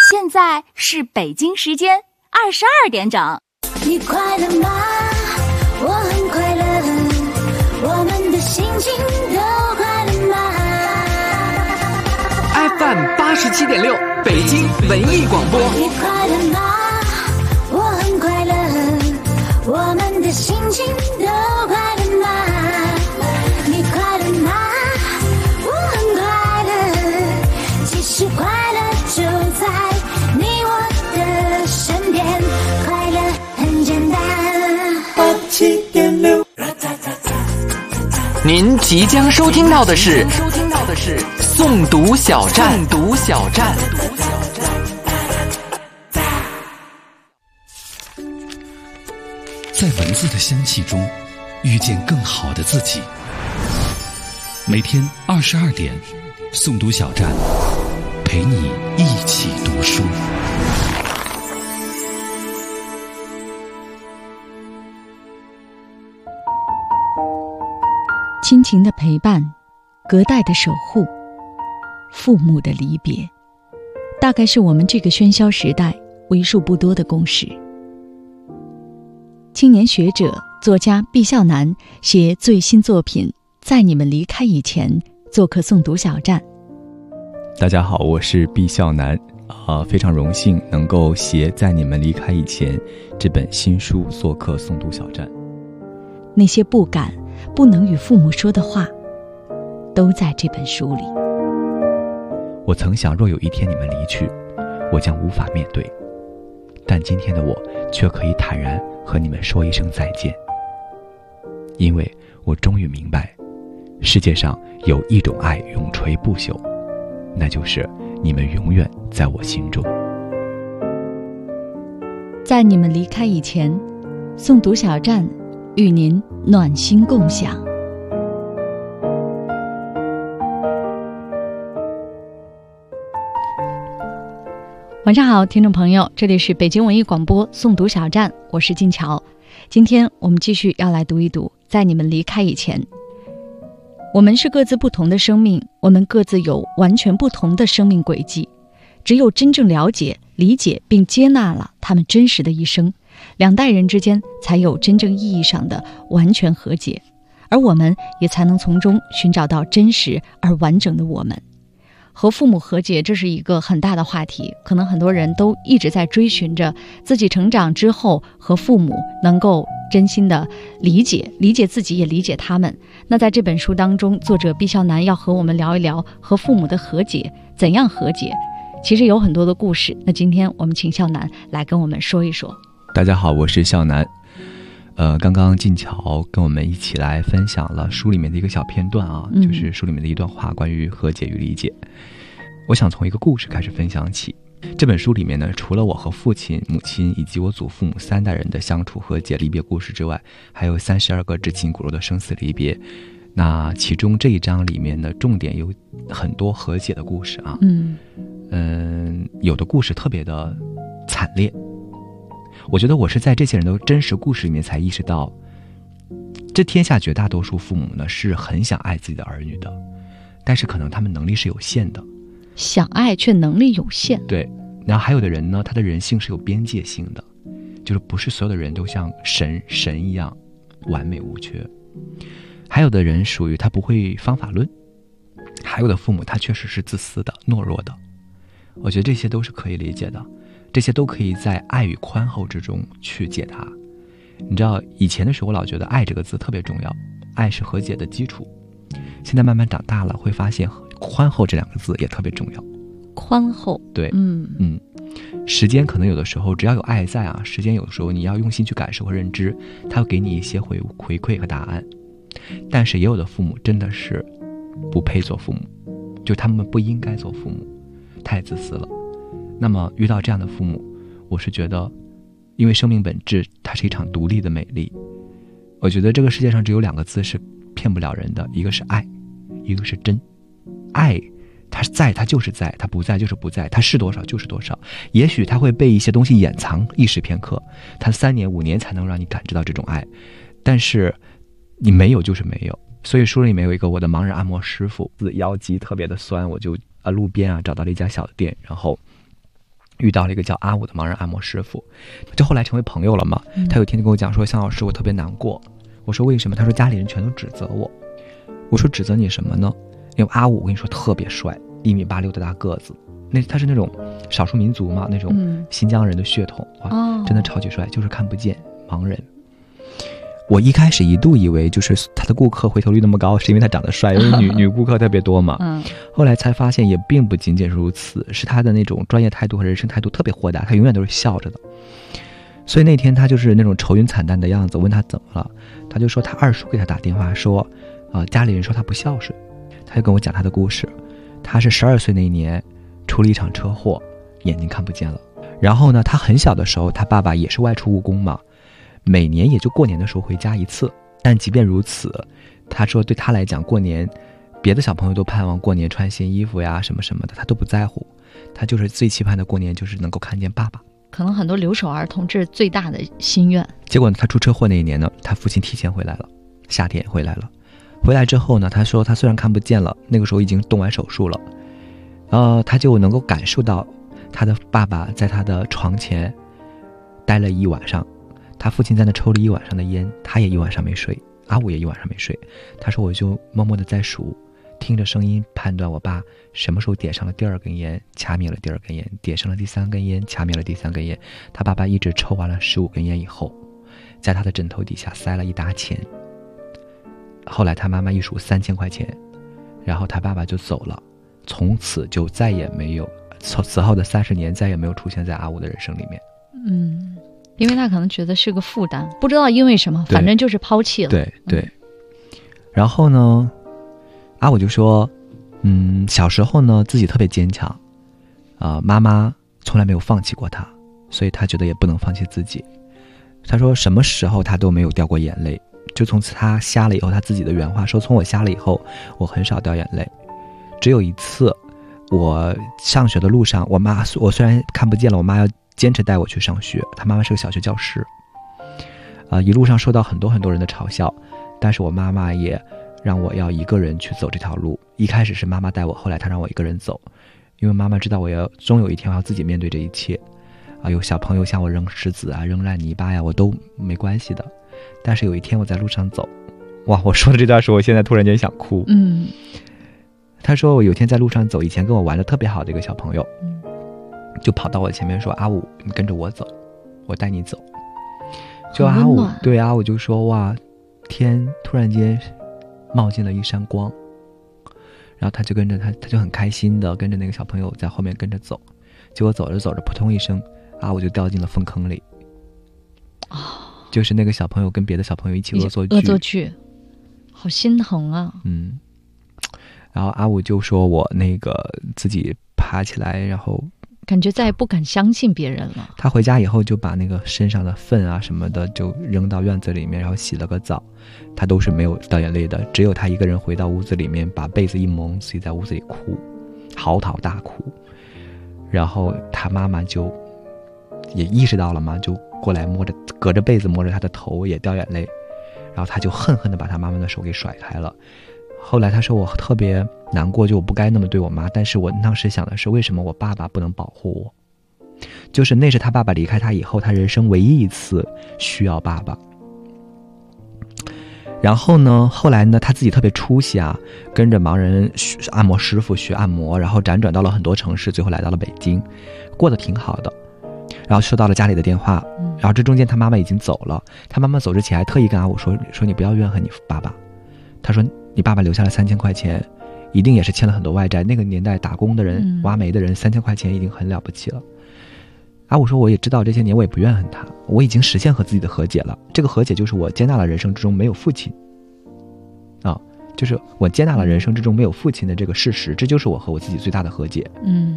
现在是北京时间22点整。 你快乐吗？我很快乐，我们的心情都快乐吗？ FM 87.6北京文艺广播。 你快乐吗？我很快乐，我们的心情都快乐吗？你快乐吗？我很快乐，其实快乐就在你我的身边，快乐很简单。87.6。 您即将收听到的是诵读小站。 在文字的香气中遇见更好的自己。每天22点，诵读小站陪你一起读书。 亲情的陪伴，隔代的守护，父母的离别，大概是我们这个喧嚣时代为数不多的共识。青年学者、作家毕孝南携最新作品《在你们离开以前》做客诵读小站。 大家好，我是毕孝南，非常荣幸能够携《在你们离开以前》这本新书做客诵读小站。 那些不敢、不能与父母说的话，都在这本书里。 我曾想，若有一天你们离去，我将无法面对，但今天的我却可以坦然和你们说一声再见，因为我终于明白，世界上有一种爱永垂不朽，那就是你们永远在我心中。 在你们离开以前，诵读小站与您暖心共享。晚上好，听众朋友，这里是北京文艺广播诵读小站，我是金乔。今天我们继续要来读一读《在你们离开以前》。我们是各自不同的生命，我们各自有完全不同的生命轨迹。只有真正了解、理解并接纳了他们真实的一生，两代人之间才有真正意义上的完全和解，而我们也才能从中寻找到真实而完整的我们。和父母和解，这是一个很大的话题，可能很多人都一直在追寻着自己成长之后和父母能够真心的理解自己，也理解他们。那在这本书当中，作者毕孝南要和我们聊一聊和父母的和解，怎样和解，其实有很多的故事。那今天我们请孝南来跟我们说一说。 大家好，我是孝南。刚刚静乔跟我们一起来分享了书里面的一个小片段啊，就是书里面的一段话，关于和解与理解。我想从一个故事开始分享起。这本书里面呢，除了我和父亲、母亲以及我祖父母3代人的相处和解离别故事之外，还有32个至亲骨肉的生死离别。那其中这一章里面呢，重点有很多和解的故事啊。有的故事特别的惨烈。我觉得我是在这些人的真实故事里面才意识到，这天下绝大多数父母呢是很想爱自己的儿女的，但是可能他们能力是有限的， 想爱却能力有限。 对，然后还有的人呢，他的人性是有边界性的，就是不是所有的人都像神一样完美无缺。还有的人属于他不会方法论，还有的父母他确实是自私的、懦弱的。我觉得这些都是可以理解的，这些都可以在爱与宽厚之中去解答。你知道以前的时候我老觉得爱这个字特别重要，爱是和解的基础。现在慢慢长大了，会发现宽厚这2个字也特别重要。 宽厚， 对，时间可能有的时候只要有爱在啊，时间有的时候你要用心去感受和认知，它会给你一些回馈和答案。但是也有的父母真的是不配做父母，就他们不应该做父母，太自私了。那么遇到这样的父母，我是觉得，因为生命本质它是一场独立的美丽。我觉得这个世界上只有2个字是骗不了人的，一个是爱，一个是真。爱它在，它就是在；它不在就是不在；它是多少就是多少。也许它会被一些东西掩藏一时片刻，它3年5年才能让你感知到这种爱，但是你没有就是没有。所以书里面有一个我的盲人按摩师傅，腰肌特别的酸，我就路边找到了一家小店，然后遇到了一个叫阿武的盲人按摩师傅，就后来成为朋友了嘛。他有一天就跟我讲说，向老师，我特别难过。我说为什么？他说家里人全都指责我。我说指责你什么呢？因为阿武我跟你说特别帅，1.86米的大个子，他是那种少数民族嘛，那种新疆人的血统，哇，真的超级帅，就是看不见，盲人。我一开始一度以为就是他的顾客回头率那么高是因为他长得帅，因为女顾客特别多嘛。后来才发现也并不仅仅如此，是他的那种专业态度和人生态度特别豁达，他永远都是笑着的。所以那天他就是那种愁云惨淡的样子，问他怎么了，他就说他二叔给他打电话说，家里人说他不孝顺。他就跟我讲他的故事，他是12岁那一年出了一场车祸，眼睛看不见了。然后呢，他很小的时候，他爸爸也是外出务工嘛，每年也就过年的时候回家一次。但即便如此，他说对他来讲，过年别的小朋友都盼望过年穿新衣服呀什么什么的，他都不在乎，他就是最期盼的过年就是能够看见爸爸。 可能很多留守儿童这是最大的心愿。 结果他出车祸那一年呢，他父亲提前回来了，夏天回来了。回来之后呢，他说他虽然看不见了，那个时候已经动完手术了，他就能够感受到他的爸爸在他的床前待了一晚上，他父亲在那抽了一晚上的烟，他也一晚上没睡，阿武也一晚上没睡。他说我就默默地在数，听着声音判断我爸什么时候点上了第2根烟，掐灭了第2根烟，点上了第3根烟，掐灭了第3根烟。他爸爸一直抽完了15根烟以后，在他的枕头底下塞了一沓钱。后来他妈妈一数3000块钱，然后他爸爸就走了，从此就再也没有，此后的30年再也没有出现在阿武的人生里面。 因为他可能觉得是个负担，不知道因为什么，反正就是抛弃了。 对。然后呢，阿武就说，小时候呢自己特别坚强，妈妈从来没有放弃过他，所以他觉得也不能放弃自己。他说什么时候他都没有掉过眼泪，就从此他瞎了以后，他自己的原话说，从我瞎了以后，我很少掉眼泪，只有一次，我上学的路上，我虽然看不见了，我妈要坚持带我去上学，她妈妈是个小学教师，一路上受到很多很多人的嘲笑，但是我妈妈也让我要一个人去走这条路。一开始是妈妈带我，后来她让我一个人走，因为妈妈知道终有一天我要自己面对这一切，有小朋友向我扔石子啊，扔烂泥巴呀，我都没关系的。但是有一天我在路上走，哇，我说的这段时候，我现在突然间想哭。他说我有天在路上走，以前跟我玩的特别好的一个小朋友，就跑到我前面说，阿武，你跟着我走，我带你走。就阿武，对阿武就说，哇，天突然间冒进了一扇光，然后他就跟着他就很开心的跟着那个小朋友在后面跟着走，结果走着走着，扑通一声，阿武就掉进了粪坑里。就是那个小朋友跟别的小朋友一起恶作剧，好心疼啊。然后阿武就说我那个自己爬起来，然后感觉再也不敢相信别人了。 他回家以后就把那个身上的粪啊什么的就扔到院子里面，然后洗了个澡，他都是没有掉眼泪的，只有他一个人回到屋子里面，把被子一蒙，自己在屋子里哭，嚎啕大哭。然后他妈妈就也意识到了嘛，就过来隔着被子摸着他的头，也掉眼泪，然后他就恨恨地把他妈妈的手给甩开了。后来他说我特别难过，就我不该那么对我妈，但是我当时想的是，为什么我爸爸不能保护我？就是那是他爸爸离开他以后，他人生唯一一次需要爸爸。然后呢，后来呢，他自己特别出息啊，跟着盲人按摩师傅学按摩，然后辗转到了很多城市，最后来到了北京，过得挺好的。然后收到了家里的电话，然后这中间他妈妈已经走了，他妈妈走之前还特意跟阿武说你不要怨恨你爸爸，他说你爸爸留下了3000块钱，一定也是欠了很多外债，那个年代打工的人挖煤的人3000块钱已经很了不起了。阿武说我也知道这些年我也不怨恨他，我已经实现和自己的和解了，这个和解就是我接纳了人生之中没有父亲就是我接纳了人生之中没有父亲的这个事实，这就是我和我自己最大的和解。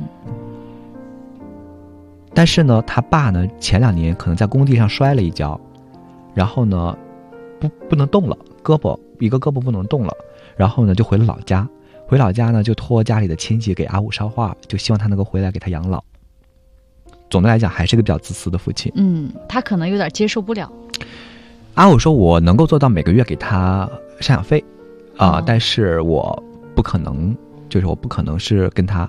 但是呢，他爸呢前2年可能在工地上摔了一跤，然后呢不能动了，一个胳膊不能动了，然后呢就回了老家，回老家呢就托家里的亲戚给阿武捎话，就希望他能够回来给他养老。总的来讲还是个比较自私的父亲。 他可能有点接受不了。 阿武说我能够做到每个月给他赡养费但是我不可能是跟他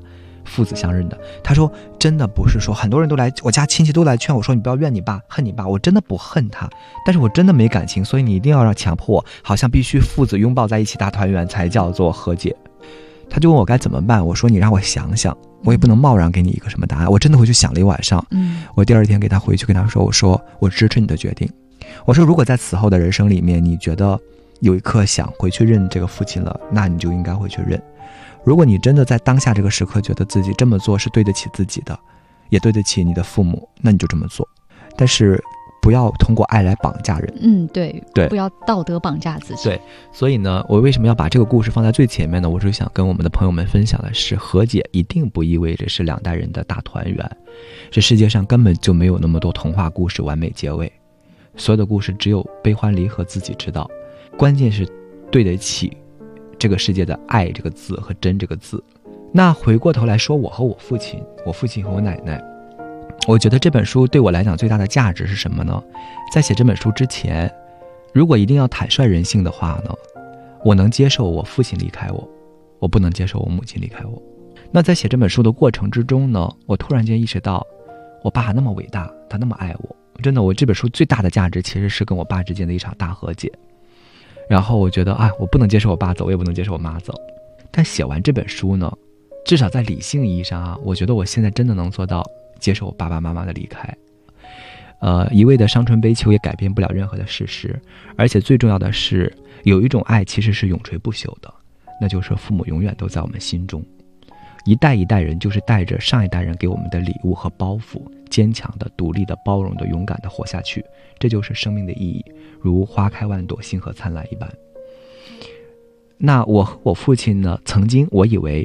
父子相认的。他说真的不是说很多人都来，我家亲戚都来劝我说你不要怨你爸恨你爸，我真的不恨他，但是我真的没感情，所以你一定要强迫我好像必须父子拥抱在一起大团圆才叫做和解。他就问我该怎么办，我说你让我想想，我也不能贸然给你一个什么答案。我真的回去想了一晚上，我第二天给他回去跟他说，我说我支持你的决定，我说如果在此后的人生里面你觉得有一刻想回去认这个父亲了，那你就应该回去认。如果你真的在当下这个时刻觉得自己这么做是对得起自己的，也对得起你的父母，那你就这么做，但是不要通过爱来绑架人。 对，不要道德绑架自己。 对，所以呢，我为什么要把这个故事放在最前面呢？我是想跟我们的朋友们分享的是，和解一定不意味着是两代人的大团圆。这世界上根本就没有那么多童话故事完美结尾，所有的故事只有悲欢离合自己知道。关键是对得起这个世界的爱这个字和真这个字。那回过头来说，我和我父亲和我奶奶，我觉得这本书对我来讲最大的价值是什么呢？在写这本书之前，如果一定要坦率人性的话呢，我能接受我父亲离开我，我不能接受我母亲离开我。那在写这本书的过程之中呢，我突然间意识到我爸那么伟大，他那么爱我，真的，我这本书最大的价值其实是跟我爸之间的一场大和解。然后我觉得我不能接受我爸走，我也不能接受我妈走。但写完这本书呢，至少在理性意义上我觉得我现在真的能做到接受我爸爸妈妈的离开。一味的伤春悲秋也改变不了任何的事实。而且最重要的是，有一种爱其实是永垂不朽的，那就是父母永远都在我们心中。一代一代人就是带着上一代人给我们的礼物和包袱，坚强的、独立的、包容的、勇敢的活下去，这就是生命的意义，如花开万朵，星河灿烂一般。那我和我父亲呢，曾经我以为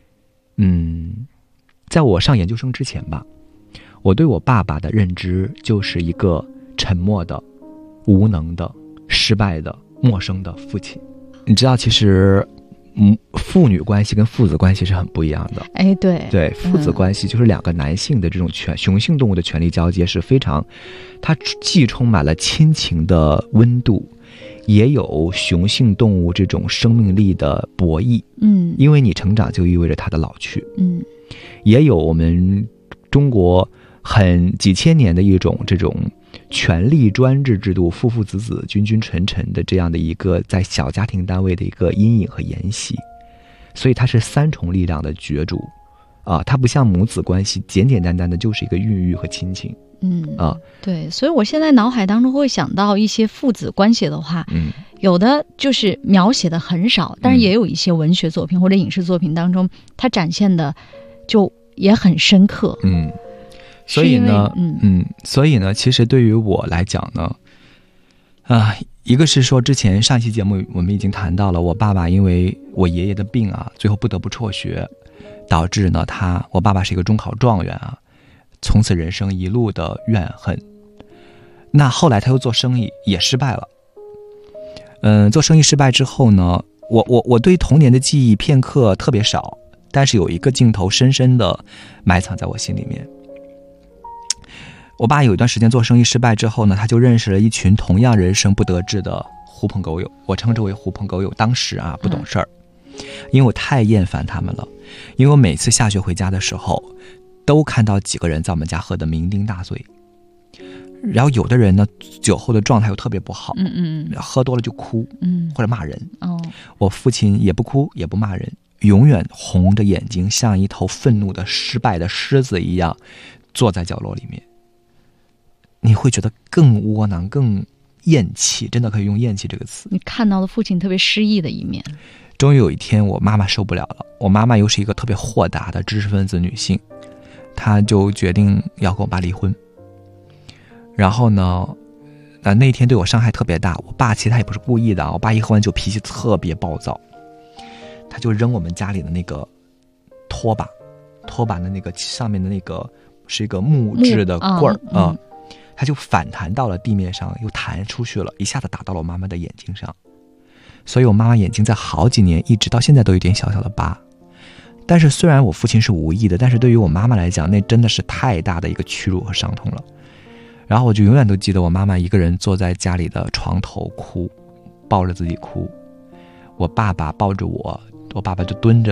在我上研究生之前吧，我对我爸爸的认知就是一个沉默的、无能的、失败的、陌生的父亲。你知道其实父女关系跟父子关系是很不一样的。对，父子关系就是两个男性的这种雄性动物的权力交接是非常，它既充满了亲情的温度，也有雄性动物这种生命力的博弈。因为你成长就意味着它的老去。也有我们中国几千年的一种这种权力专制制度，父父子子君君臣臣的这样的一个在小家庭单位的一个阴影和沿袭。所以它是三重力量的角逐它不像母子关系简简单单的就是一个孕育和亲情。 对，所以我现在脑海当中会想到一些父子关系的话，有的就是描写的很少，但是也有一些文学作品或者影视作品当中，它展现的就也很深刻。 所以呢，其实对于我来讲呢，一个是说之前上一期节目我们已经谈到了，我爸爸因为我爷爷的病最后不得不辍学，导致呢我爸爸是一个中考状元从此人生一路的怨恨。那后来他又做生意也失败了。做生意失败之后呢，我对童年的记忆片刻特别少，但是有一个镜头深深的埋藏在我心里面。我爸有一段时间做生意失败之后呢，他就认识了一群同样人生不得志的狐朋狗友，我称之为狐朋狗友。当时不懂事儿，因为我太厌烦他们了。因为我每次下学回家的时候，都看到几个人在我们家喝得酩酊大醉，然后有的人呢酒后的状态又特别不好，喝多了就哭，或者骂人。我父亲也不哭也不骂人，永远红着眼睛，像一头愤怒的失败的狮子一样坐在角落里面。你会觉得更窝囊更厌弃，真的可以用厌弃这个词。 你看到了父亲特别失意的一面。 终于有一天我妈妈受不了了，我妈妈又是一个特别豁达的知识分子女性，她就决定要跟我爸离婚。然后呢那一天对我伤害特别大。我爸其实他也不是故意的，我爸一喝完酒脾气特别暴躁，他就扔我们家里的那个拖把的那个上面的那个是一个木质的棍儿他就反弹到了地面上，又弹出去了，一下子打到了我妈妈的眼睛上。所以我妈妈眼睛在好几年一直到现在都有点小小的疤。但是虽然我父亲是无意的，但是对于我妈妈来讲，那真的是太大的一个屈辱和伤痛了。然后我就永远都记得我妈妈一个人坐在家里的床头哭，抱着自己哭。我爸爸抱着我爸爸就蹲着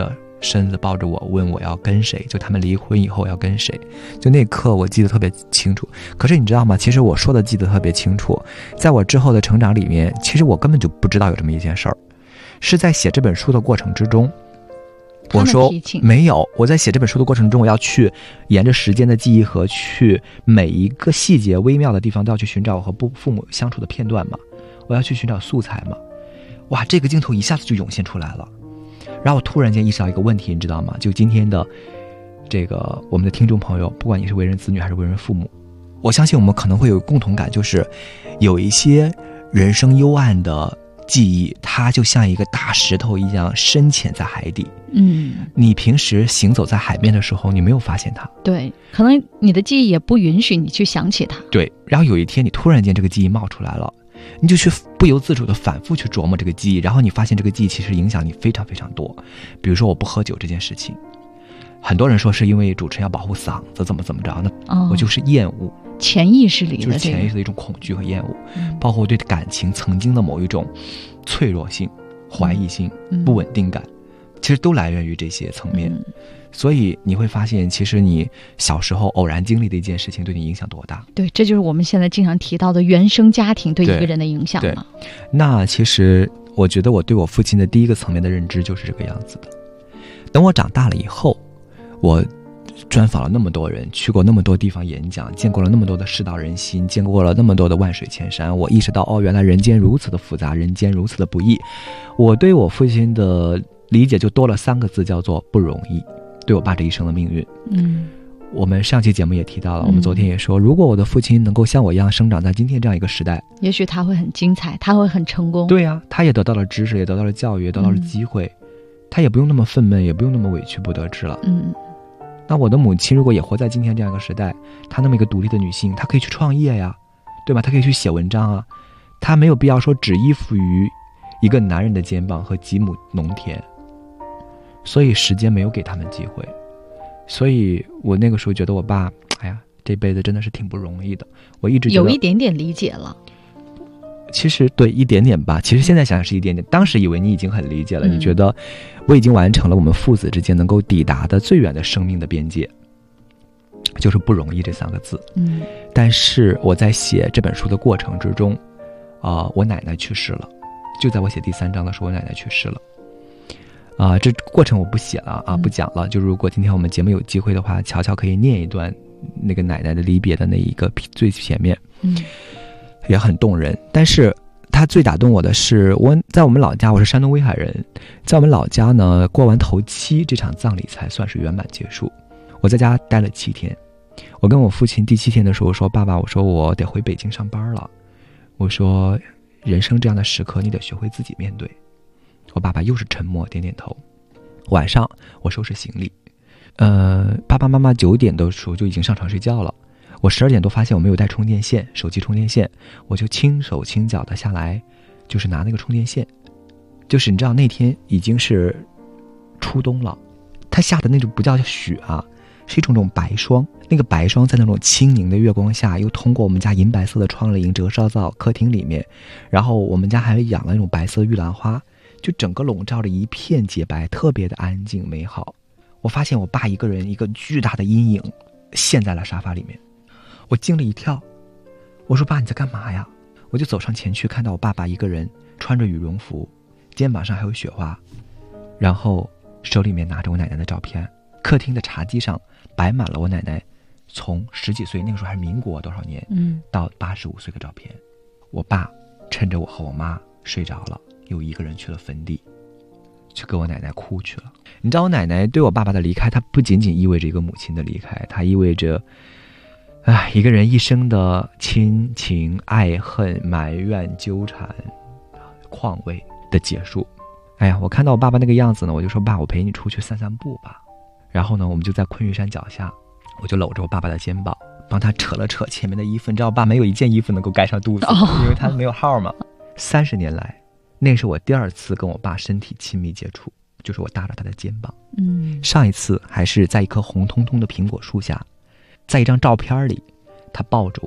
身子抱着我，问我要跟谁，就他们离婚以后要跟谁。就那一刻我记得特别清楚。可是你知道吗？其实我说的记得特别清楚，在我之后的成长里面，其实我根本就不知道有这么一件事儿，是在写这本书的过程之中。我说没有，我在写这本书的过程中，我要去沿着时间的记忆河，去每一个细节微妙的地方都要去寻找我和父母相处的片段嘛，我要去寻找素材嘛。哇，这个镜头一下子就涌现出来了。然后我突然间意识到一个问题，你知道吗？就今天的这个我们的听众朋友，不管你是为人子女还是为人父母，我相信我们可能会有共同感，就是有一些人生幽暗的记忆，它就像一个大石头一样深潜在海底。你平时行走在海面的时候，你没有发现它。 对，可能你的记忆也不允许你去想起它。 对，然后有一天你突然间这个记忆冒出来了，你就去不由自主的反复去琢磨这个记忆，然后你发现这个记忆其实影响你非常非常多。比如说我不喝酒这件事情，很多人说是因为主持人要保护嗓子怎么着，那我就是厌恶， 潜意识里的就是潜意识的一种恐惧和厌恶，包括我对感情曾经的某一种脆弱性、怀疑性、不稳定感，其实都来源于这些层面。所以你会发现，其实你小时候偶然经历的一件事情对你影响多大。 对，这就是我们现在经常提到的原生家庭对一个人的影响嘛。 那其实我觉得我对我父亲的第一个层面的认知就是这个样子的。等我长大了以后，我专访了那么多人，去过那么多地方演讲，见过了那么多的世道人心，见过了那么多的万水千山，我意识到原来人间如此的复杂，人间如此的不易。我对我父亲的理解就多了3个字，叫做不容易。对我爸这一生的命运，我们上期节目也提到了，我们昨天也说，如果我的父亲能够像我一样生长在今天这样一个时代， 也许他会很精彩，他会很成功。 对啊，他也得到了知识，也得到了教育，也得到了机会，他也不用那么愤懑，也不用那么委屈不得志了。那我的母亲如果也活在今天这样一个时代，她那么一个独立的女性，她可以去创业呀，对吧？她可以去写文章啊，她没有必要说只依附于一个男人的肩膀和几亩农田。所以时间没有给他们机会，所以我那个时候觉得我爸，这辈子真的是挺不容易的。我一直觉得有一点点理解了。 其实对一点点吧，其实现在想想是一点点，当时以为你已经很理解了，你觉得我已经完成了我们父子之间能够抵达的最远的生命的边界，就是不容易这3个字。但是我在写这本书的过程之中，我奶奶去世了，就在我写第3章的时候，我奶奶去世了。这过程我不写了不讲了。就如果今天我们节目有机会的话，乔乔可以念一段那个奶奶的离别的那一个最前面，也很动人。但是他最打动我的是，在我们老家，我是山东威海人，在我们老家呢，过完头7这场葬礼才算是圆满结束。我在家待了7天，我跟我父亲第7天的时候说，爸爸，我说我得回北京上班了，我说人生这样的时刻你得学会自己面对。我爸爸又是沉默，点点头。晚上我收拾行李，爸爸妈妈9点的时候就已经上床睡觉了。我12点多发现我没有带充电线，手机充电线，我就轻手轻脚的下来，就是拿那个充电线。就是你知道那天已经是初冬了，它下的那种不叫雪啊，是一种白霜。那个白霜在那种清宁的月光下，又通过我们家银白色的窗棂折射到客厅里面，然后我们家还养了那种白色玉兰花，就整个笼罩着一片洁白，特别的安静美好。我发现我爸一个人一个巨大的阴影陷在了沙发里面，我惊了一跳。我说爸，你在干嘛呀？我就走上前去，看到我爸爸一个人穿着羽绒服，肩膀上还有雪花，然后手里面拿着我奶奶的照片。客厅的茶几上摆满了我奶奶从10几岁，那个时候还是民国多少年，到85岁的照片。我爸趁着我和我妈睡着了，又一个人去了坟地，去跟我奶奶哭去了。你知道我奶奶对我爸爸的离开，它不仅仅意味着一个母亲的离开，它意味着一个人一生的亲情、爱恨、埋怨、纠缠、况味的结束。我看到我爸爸那个样子呢，我就说爸，我陪你出去散散步吧。然后呢，我们就在昆玉山脚下，我就搂着我爸爸的肩膀，帮他扯了扯前面的衣服。你知道我爸没有一件衣服能够盖上肚子，因为他没有号嘛。30年来，那是我第2次跟我爸身体亲密接触，就是我搭着他的肩膀。上一次还是在一棵红彤彤的苹果树下，在一张照片里，他抱着我，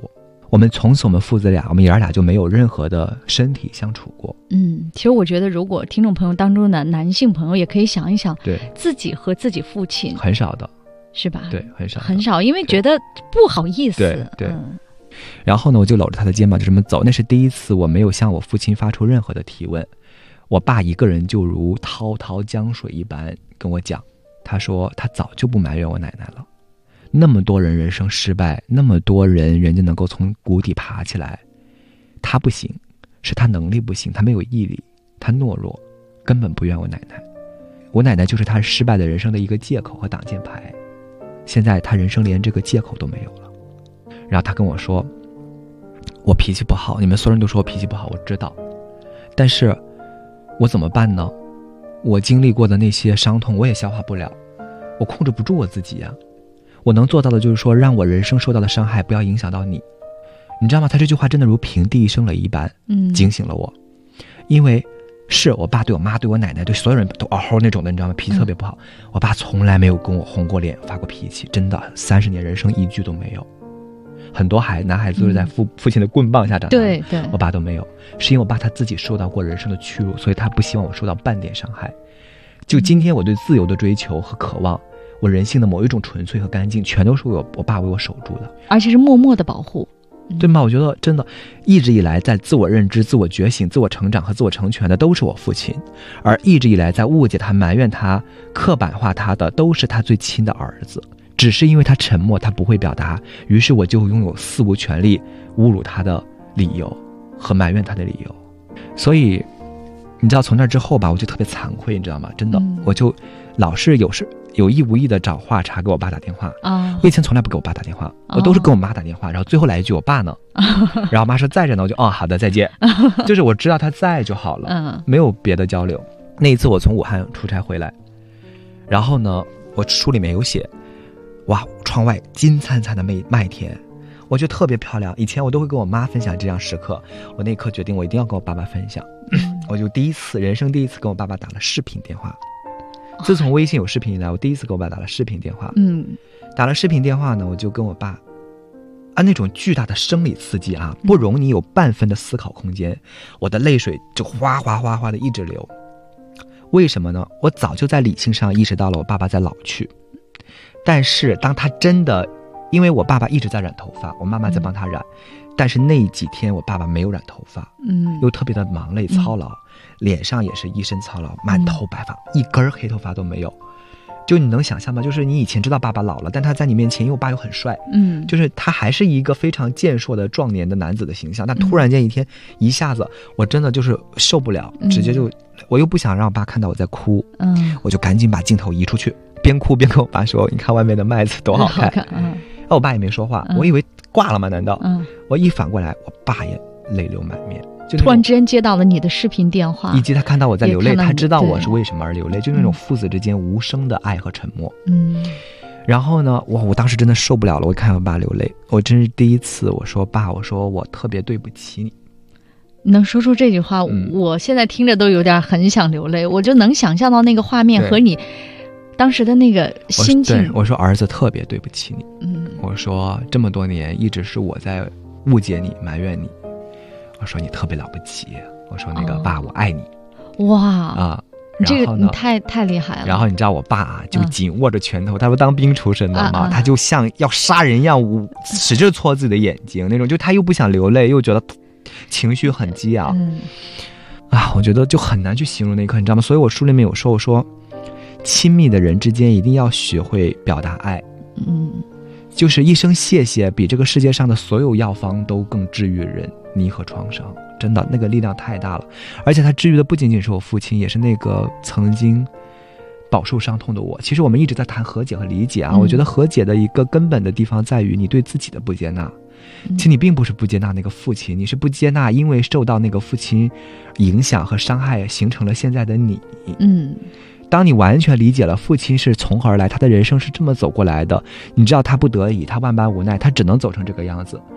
我们从此我们父子俩，我们爷儿俩就没有任何的身体相处过。 其实我觉得，如果听众朋友当中的男性朋友也可以想一想， 对自己和自己父亲很少的， 是吧？ 对，很少很少，因为觉得不好意思。 对。然后呢，我就搂着他的肩膀就这么走，那是第一次我没有向我父亲发出任何的提问。我爸一个人就如滔滔江水一般跟我讲，他说他早就不埋怨我奶奶了。那么多人人生失败，那么多人家能够从谷底爬起来，他不行，是他能力不行，他没有毅力，他懦弱，根本不怨我奶奶。我奶奶就是他失败的人生的一个借口和挡箭牌，现在他人生连这个借口都没有了。然后他跟我说，我脾气不好，你们所有人都说我脾气不好，我知道，但是我怎么办呢？我经历过的那些伤痛我也消化不了，我控制不住我自己呀。我能做到的就是说，让我人生受到的伤害不要影响到你，你知道吗？他这句话真的如平地一声雷一般，警醒了我。因为是我爸对我妈对我奶奶对所有人都嗷吼那种的，你知道吗？脾气特别不好。我爸从来没有跟我红过脸发过脾气，真的30年人生一句都没有。很多男孩子都是在父亲的棍棒下长大的， 对， 我爸都没有，是因为我爸他自己受到过人生的屈辱，所以他不希望我受到半点伤害。就今天我对自由的追求和渴望，我人性的某一种纯粹和干净，全都是我爸为我守住的， 而且是默默的保护， 对吗？我觉得真的，一直以来在自我认知、自我觉醒、自我成长和自我成全的都是我父亲，而一直以来在误解他、埋怨他、刻板化他的都是他最亲的儿子。只是因为他沉默，他不会表达，于是我就拥有肆无权利侮辱他的理由和埋怨他的理由。所以你知道从那之后吧，我就特别惭愧，你知道吗？真的，我就老是有意无意的找话茬给我爸打电话啊。我以前从来不给我爸打电话，我都是跟我妈打电话，然后最后来一句我爸呢，然后我妈说在着呢，我就好的再见，就是我知道他在就好了，没有别的交流。那一次我从武汉出差回来，然后呢，我书里面有写，哇，窗外金灿灿的麦田，我觉得特别漂亮。以前我都会跟我妈分享这样时刻，我那一刻决定我一定要跟我爸爸分享。我就人生第一次跟我爸爸打了视频电话。自从微信有视频以来，我第一次跟我爸打了视频电话。打了视频电话呢，我就跟我爸那种巨大的生理刺激啊，不容你有半分的思考空间，我的泪水就哗哗哗哗的一直流。为什么呢？我早就在理性上意识到了我爸爸在老去，但是当他真的，因为我爸爸一直在染头发，我妈妈在帮他染，但是那几天我爸爸没有染头发，又特别的忙累操劳，脸上也是一身操劳，满头白发，一根黑头发都没有。就你能想象吗？就是你以前知道爸爸老了，但他在你面前，因为我爸又很帅，就是他还是一个非常健硕的壮年的男子的形象，但突然间一天一下子，我真的就是受不了，直接就我又不想让我爸看到我在哭，我就赶紧把镜头移出去，边哭边跟我爸说，你看外面的麦子多好看。我爸也没说话，我以为挂了吗？难道？我一反过来，我爸也泪流满面，就突然之间接到了你的视频电话， 以及他看到我在流泪，他知道我是为什么而流泪，就那种父子之间无声的爱和沉默。然后呢，我当时真的受不了了，我看我爸流泪，我真是第一次，我说爸，我说我特别对不起你。 能说出这句话，我现在听着都有点很想流泪，我就能想象到那个画面和你当时的那个心情。 我说儿子特别对不起你，我说这么多年一直是我在误解你、埋怨你，我说你特别了不起，我说那个爸，我爱你。 哇这个你太厉害了。 然后你知道我爸就紧握着拳头，他说当兵出身的嘛，他就像要杀人一样，使劲搓自己的眼睛那种，就他又不想流泪，又觉得情绪很激昂。我觉得就很难去形容那一刻，你知道吗？所以我书里面有说，我说亲密的人之间一定要学会表达爱。就是一声谢谢比这个世界上的所有药方都更治愈人泥和创伤，真的那个力量太大了。而且它治愈的不仅仅是我父亲，也是那个曾经饱受伤痛的我。其实我们一直在谈和解和理解我觉得和解的一个根本的地方在于你对自己的不接纳。其实你并不是不接纳那个父亲，你是不接纳因为受到那个父亲影响和伤害形成了现在的你。当你完全理解了父亲是从何而来，他的人生是这么走过来的，你知道他不得已，他万般无奈，他只能走成这个样子。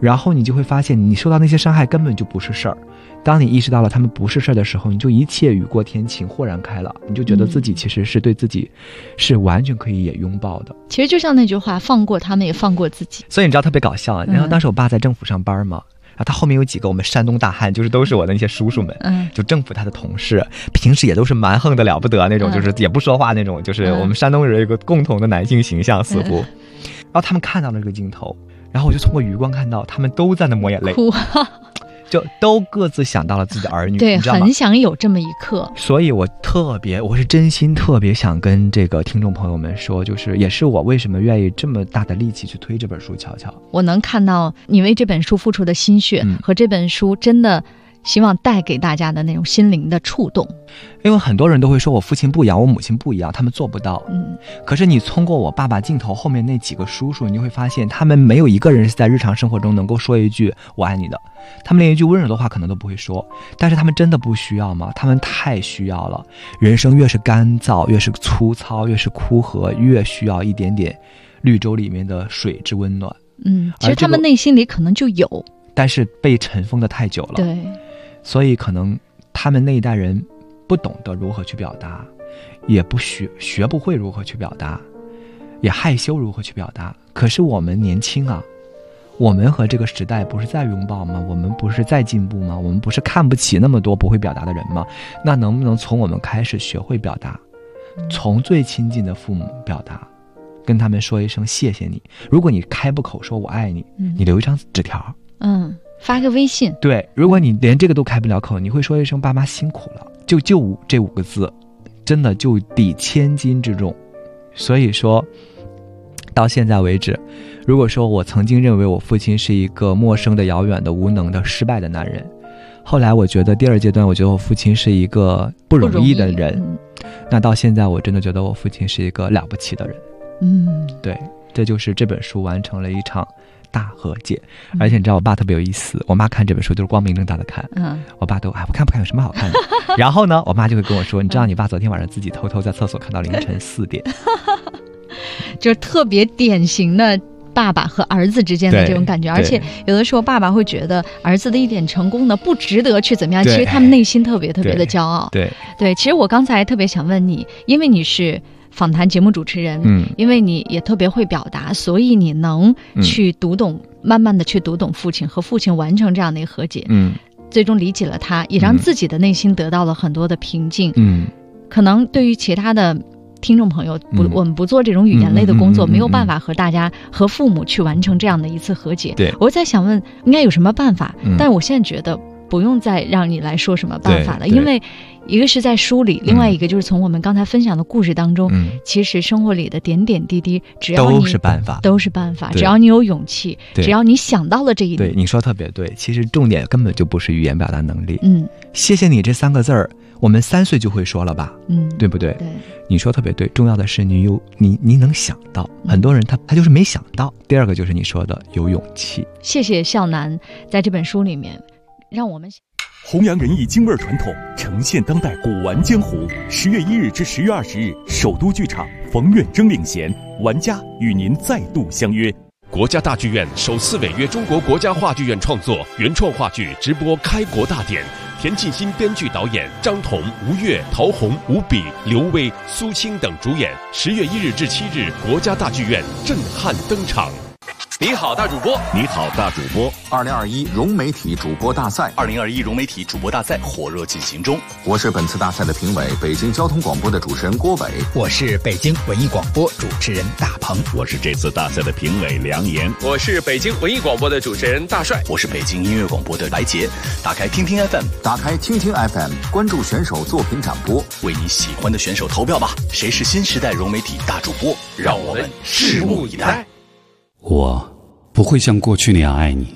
然后你就会发现你受到那些伤害根本就不是事儿。当你意识到了他们不是事儿的时候，你就一切雨过天晴，豁然开朗，你就觉得自己其实是对自己是完全可以也拥抱的。 其实就像那句话，放过他们也放过自己。 所以你知道特别搞笑啊，然后当时我爸在政府上班嘛，然后他后面有几个我们山东大汉，就是都是我的那些叔叔们，就政府他的同事，平时也都是蛮横的了不得那种，就是也不说话那种，就是我们山东人有一个共同的男性形象似乎。然后他们看到了这个镜头，然后我就通过余光看到他们都在那抹眼泪， 哭， 就都各自想到了自己的儿女， 对， 你知道吗？ 很想有这么一刻。 所以我是真心特别想跟这个听众朋友们说，就是也是我为什么愿意这么大的力气去推这本书。乔乔， 我能看到你为这本书付出的心血，和这本书真的希望带给大家的那种心灵的触动。 因为很多人都会说我父亲不一样，我母亲不一样，他们做不到。可是你通过我爸爸镜头后面那几个叔叔，你会发现他们没有一个人是在日常生活中能够说一句我爱你的，他们连一句温柔的话可能都不会说。但是他们真的不需要吗？他们太需要了。人生越是干燥，越是粗糙，越是枯涸，越需要一点点绿洲里面的水之温暖。 其实他们内心里可能就有， 但是被尘封的太久了。 对， 所以可能他们那一代人不懂得如何去表达，也不学不会如何去表达，也害羞如何去表达。可是我们年轻啊，我们和这个时代不是在拥抱吗？我们不是在进步吗？我们不是看不起那么多不会表达的人吗？那能不能从我们开始学会表达，从最亲近的父母表达，跟他们说一声谢谢你。如果你开不口说我爱你，你留一张纸条， 发个微信。 对，如果你连这个都开不了口，你会说一声爸妈辛苦了，就这5个字，真的就抵千金之重。所以说到现在为止，如果说我曾经认为我父亲是一个陌生的、遥远的、无能的、失败的男人，后来我觉得第2阶段，我觉得我父亲是一个不容易的人，那到现在我真的觉得我父亲是一个了不起的人。对，这就是这本书完成了一场大和解。而且你知道我爸特别有意思，我妈看这本书就是光明正大的看，我爸都我看不看有什么好看的。然后呢，我妈就会跟我说，你知道你爸昨天晚上自己偷偷在厕所看到凌晨4点。 就是特别典型的爸爸和儿子之间的这种感觉。而且有的时候爸爸会觉得儿子的一点成功呢不值得去怎么样，其实他们内心特别特别的骄傲。对，其实我刚才特别想问你，因为你是访谈节目主持人，因为你也特别会表达，所以你能去读懂，慢慢的去读懂父亲，和父亲完成这样的一个和解，最终理解了他，也让自己的内心得到了很多的平静。可能对于其他的听众朋友，我们不做这种语言类的工作，没有办法和大家和父母去完成这样的一次和解。我在想问应该有什么办法，但是我现在觉得不用再让你来说什么办法了，因为一个是在书里，另外一个就是从我们刚才分享的故事当中，其实生活里的点点滴滴，只要你都是办法， 只要你有勇气，只要你想到了这一点。 对，你说特别对，其实重点根本就不是语言表达能力。谢谢你这3个字儿，我们3岁就会说了吧，对不对？对，你说特别对，重要的是你能想到，很多人他就是没想到。第2个就是你说的有勇气。谢谢孝南在这本书里面让我们弘扬仁义京味传统，呈现当代古玩江湖。10月1日至10月20日，首都剧场，冯远征领衔，玩家与您再度相约。 国家大剧院首次违约中国国家话剧院创作原创话剧直播开国大典，田沁鑫编剧导演，张彤、吴越、陶虹、吴比、刘威、苏青等主演。10月1日至7日，国家大剧院震撼登场。 你好，大主播！ 你好，大主播 ！2021融媒体主播大赛，2021融媒体主播大赛火热进行中。 我是本次大赛的评委，北京交通广播的主持人郭伟。 我是北京文艺广播主持人大鹏。 我是这次大赛的评委梁岩。 我是北京文艺广播的主持人大帅。 我是北京音乐广播的白杰。打开听听 FM， 打开听听 FM， 关注选手作品展播， 为你喜欢的选手投票吧！谁是新时代融媒体大主播？让我们拭目以待。 我不会像过去那样爱你。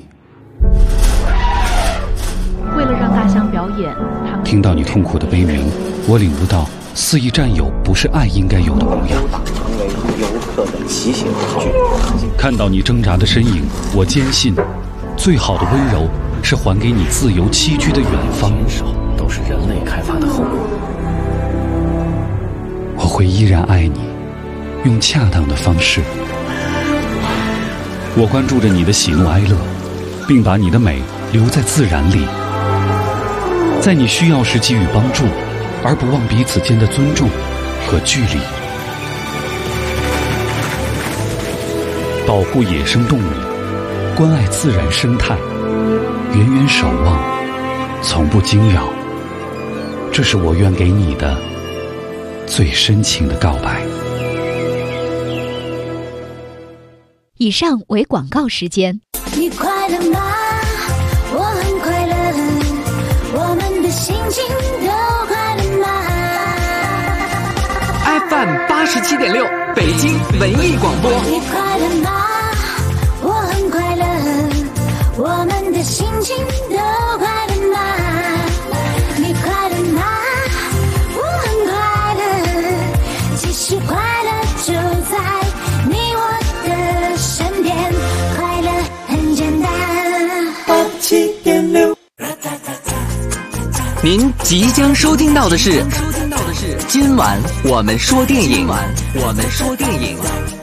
为了让大象表演，他们听到你痛苦的悲鸣，我领悟到肆意占有不是爱应该有的模样。 成为游客的骑行道具。 看到你挣扎的身影，我坚信，最好的温柔是还给你自由栖居的远方。 都是人类开发的后果。 我会依然爱你，用恰当的方式。我关注着你的喜怒哀乐， 并把你的美留在自然里，在你需要时给予帮助，而不忘彼此间的尊重和距离。保护野生动物，关爱自然生态，远远守望，从不惊扰，这是我愿给你的最深情的告白。 以上为广告时间。 你快乐吗？我很快乐，我们的心情都快乐吗？ FM 87.6，北京文艺广播。 你快乐吗？我很快乐，我们的心情都快乐吗？你快乐吗？我很快乐，其实快乐就在你我的身边，快乐很简单。87.6。 您即将收听到的是今晚我们说电影。